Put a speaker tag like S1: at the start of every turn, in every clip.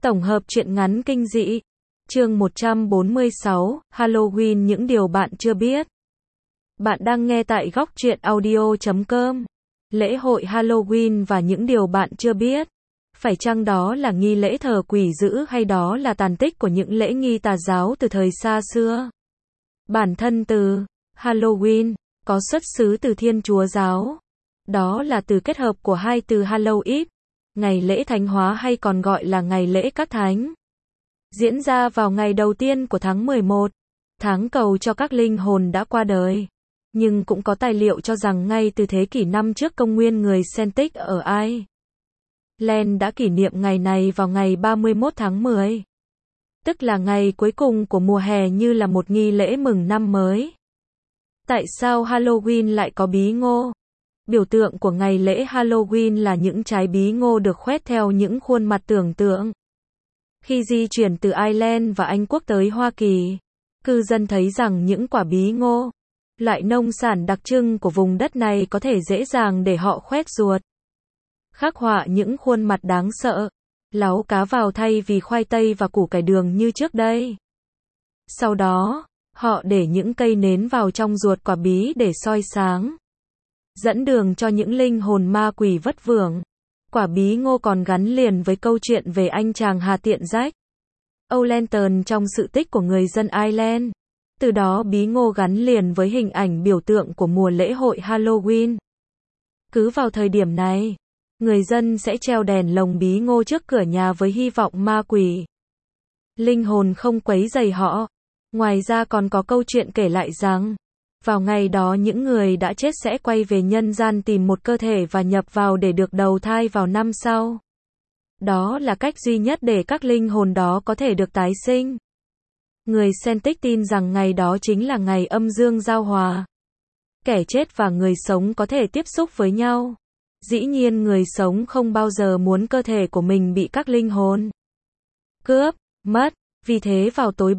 S1: Tổng hợp truyện ngắn kinh dị. Chương 146, Halloween những điều bạn chưa biết. Bạn đang nghe tại góc truyện audio.com. Lễ hội Halloween và những điều bạn chưa biết. Phải chăng đó là nghi lễ thờ quỷ dữ hay đó là tàn tích của những lễ nghi tà giáo từ thời xa xưa? Bản thân từ Halloween có xuất xứ từ Thiên Chúa giáo. Đó là từ kết hợp của hai từ Halloween, ngày lễ thánh hóa hay còn gọi là ngày lễ các thánh. Diễn ra vào ngày đầu tiên của tháng 11, tháng cầu cho các linh hồn đã qua đời. Nhưng cũng có tài liệu cho rằng ngay từ thế kỷ 5 trước công nguyên người Celtic ở Ireland đã kỷ niệm ngày này vào ngày 31 tháng 10. Tức là ngày cuối cùng của mùa hè như là một nghi lễ mừng năm mới. Tại sao Halloween lại có bí ngô? Biểu tượng của ngày lễ Halloween là những trái bí ngô được khoét theo những khuôn mặt tưởng tượng. Khi di chuyển từ Ireland và Anh Quốc tới Hoa Kỳ, cư dân thấy rằng những quả bí ngô, loại nông sản đặc trưng của vùng đất này có thể dễ dàng để họ khoét ruột. Khắc họa những khuôn mặt đáng sợ, láu cá vào thay vì khoai tây và củ cải đường như trước đây. Sau đó, họ để những cây nến vào trong ruột quả bí để soi sáng, dẫn đường cho những linh hồn ma quỷ vất vưởng. Quả bí ngô còn gắn liền với câu chuyện về anh chàng Hà Tiện Jack O'Lantern trong sự tích của người dân Ireland. Từ đó bí ngô gắn liền với hình ảnh biểu tượng của mùa lễ hội Halloween. Cứ vào thời điểm này, người dân sẽ treo đèn lồng bí ngô trước cửa nhà với hy vọng ma quỷ, linh hồn không quấy rầy họ. Ngoài ra còn có câu chuyện kể lại rằng, vào ngày đó những người đã chết sẽ quay về nhân gian tìm một cơ thể và nhập vào để được đầu thai vào năm sau. Đó là cách duy nhất để các linh hồn đó có thể được tái sinh. Người Celtic tin rằng ngày đó chính là ngày âm dương giao hòa. Kẻ chết và người sống có thể tiếp xúc với nhau. Dĩ nhiên người sống không bao giờ muốn cơ thể của mình bị các linh hồn cướp, mất. Vì thế vào tối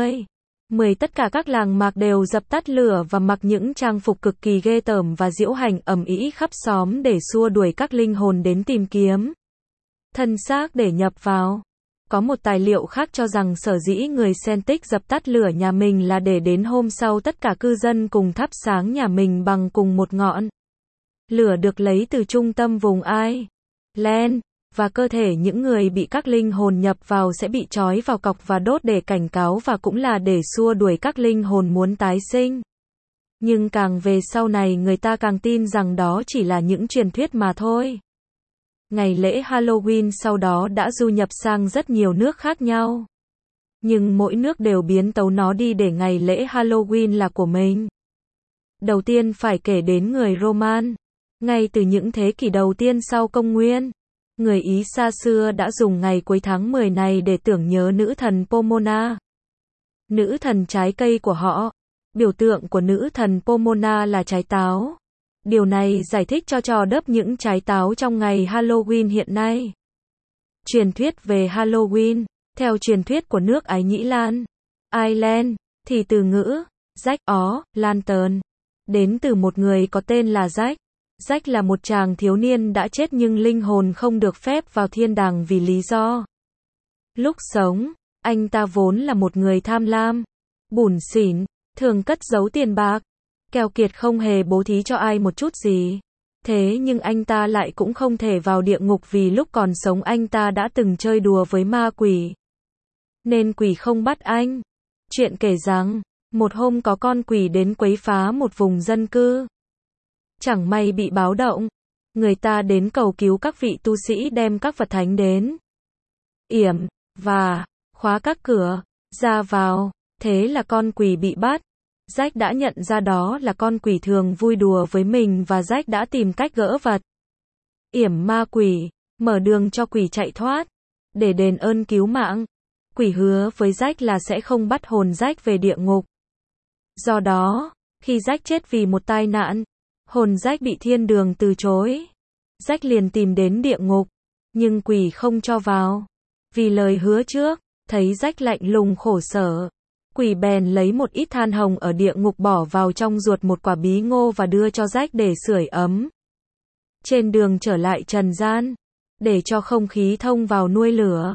S1: 30/10 tất cả các làng mạc đều dập tắt lửa và mặc những trang phục cực kỳ ghê tởm và diễu hành ầm ĩ khắp xóm để xua đuổi các linh hồn đến tìm kiếm thân xác để nhập vào. Có một tài liệu khác cho rằng sở dĩ người Celtic dập tắt lửa nhà mình là để đến hôm sau tất cả cư dân cùng thắp sáng nhà mình bằng cùng một ngọn lửa được lấy từ trung tâm vùng Ireland, và cơ thể những người bị các linh hồn nhập vào sẽ bị trói vào cọc và đốt để cảnh cáo và cũng là để xua đuổi các linh hồn muốn tái sinh. Nhưng càng về sau này người ta càng tin rằng đó chỉ là những truyền thuyết mà thôi. Ngày lễ Halloween sau đó đã du nhập sang rất nhiều nước khác nhau. Nhưng mỗi nước đều biến tấu nó đi để ngày lễ Halloween là của mình. Đầu tiên phải kể đến người Roman. Ngay từ những thế kỷ đầu tiên sau công nguyên, người Ý xa xưa đã dùng ngày cuối tháng 10 này để tưởng nhớ nữ thần Pomona, nữ thần trái cây của họ. Biểu tượng của nữ thần Pomona là trái táo. Điều này giải thích cho trò đớp những trái táo trong ngày Halloween hiện nay. Truyền thuyết về Halloween. Theo truyền thuyết của nước Ái Nhĩ Lan, Ireland, thì từ ngữ Jack O'Lantern đến từ một người có tên là Jack. Jack là một chàng thiếu niên đã chết nhưng linh hồn không được phép vào thiên đàng vì lý do. Lúc sống, anh ta vốn là một người tham lam, bủn xỉn, thường cất giấu tiền bạc, keo kiệt không hề bố thí cho ai một chút gì. Thế nhưng anh ta lại cũng không thể vào địa ngục vì lúc còn sống anh ta đã từng chơi đùa với ma quỷ, nên quỷ không bắt anh. Chuyện kể rằng, một hôm có con quỷ đến quấy phá một vùng dân cư. Chẳng may bị báo động, người ta đến cầu cứu các vị tu sĩ đem các vật thánh đến yểm và khóa các cửa ra vào. Thế là con quỷ bị bắt. Jack đã nhận ra đó là con quỷ thường vui đùa với mình và Jack đã tìm cách gỡ vật yểm ma quỷ, mở đường cho quỷ chạy thoát. Để đền ơn cứu mạng, quỷ hứa với Jack là sẽ không bắt hồn Jack về địa ngục. Do đó, khi Jack chết vì một tai nạn, hồn Jack bị thiên đường từ chối. Jack liền tìm đến địa ngục, nhưng quỷ không cho vào. Vì lời hứa trước, thấy Jack lạnh lùng khổ sở, quỷ bèn lấy một ít than hồng ở địa ngục bỏ vào trong ruột một quả bí ngô và đưa cho Jack để sưởi ấm. Trên đường trở lại trần gian, để cho không khí thông vào nuôi lửa,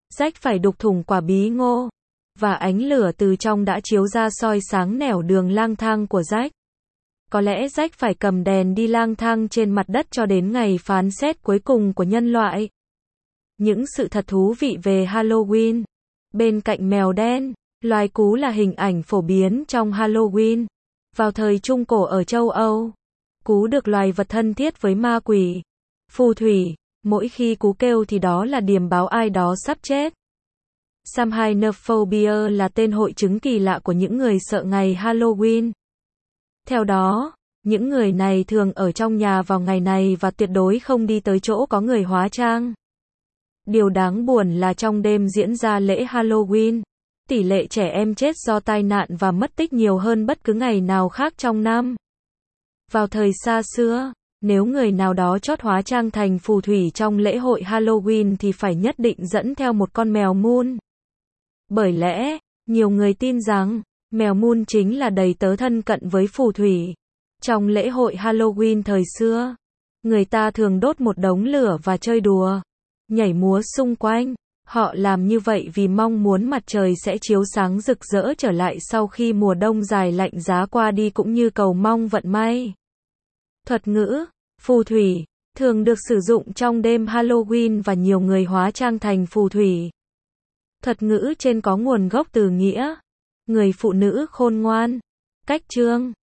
S1: Jack phải đục thủng quả bí ngô, và ánh lửa từ trong đã chiếu ra soi sáng nẻo đường lang thang của Jack. Có lẽ Jack phải cầm đèn đi lang thang trên mặt đất cho đến ngày phán xét cuối cùng của nhân loại. Những sự thật thú vị về Halloween. Bên cạnh mèo đen, loài cú là hình ảnh phổ biến trong Halloween. Vào thời Trung Cổ ở châu Âu, cú được loài vật thân thiết với ma quỷ, phù thủy. Mỗi khi cú kêu thì đó là điềm báo ai đó sắp chết. Samhainophobia là tên hội chứng kỳ lạ của những người sợ ngày Halloween. Theo đó, những người này thường ở trong nhà vào ngày này và tuyệt đối không đi tới chỗ có người hóa trang. Điều đáng buồn là trong đêm diễn ra lễ Halloween, tỷ lệ trẻ em chết do tai nạn và mất tích nhiều hơn bất cứ ngày nào khác trong năm. Vào thời xa xưa, nếu người nào đó chót hóa trang thành phù thủy trong lễ hội Halloween thì phải nhất định dẫn theo một con mèo Moon. Bởi lẽ, nhiều người tin rằng, mèo Moon chính là đầy tớ thân cận với phù thủy. Trong lễ hội Halloween thời xưa, người ta thường đốt một đống lửa và chơi đùa, nhảy múa xung quanh. Họ làm như vậy vì mong muốn mặt trời sẽ chiếu sáng rực rỡ trở lại sau khi mùa đông dài lạnh giá qua đi cũng như cầu mong vận may. Thuật ngữ phù thủy thường được sử dụng trong đêm Halloween và nhiều người hóa trang thành phù thủy. Thuật ngữ trên có nguồn gốc từ nghĩa người phụ nữ khôn ngoan. Cách chương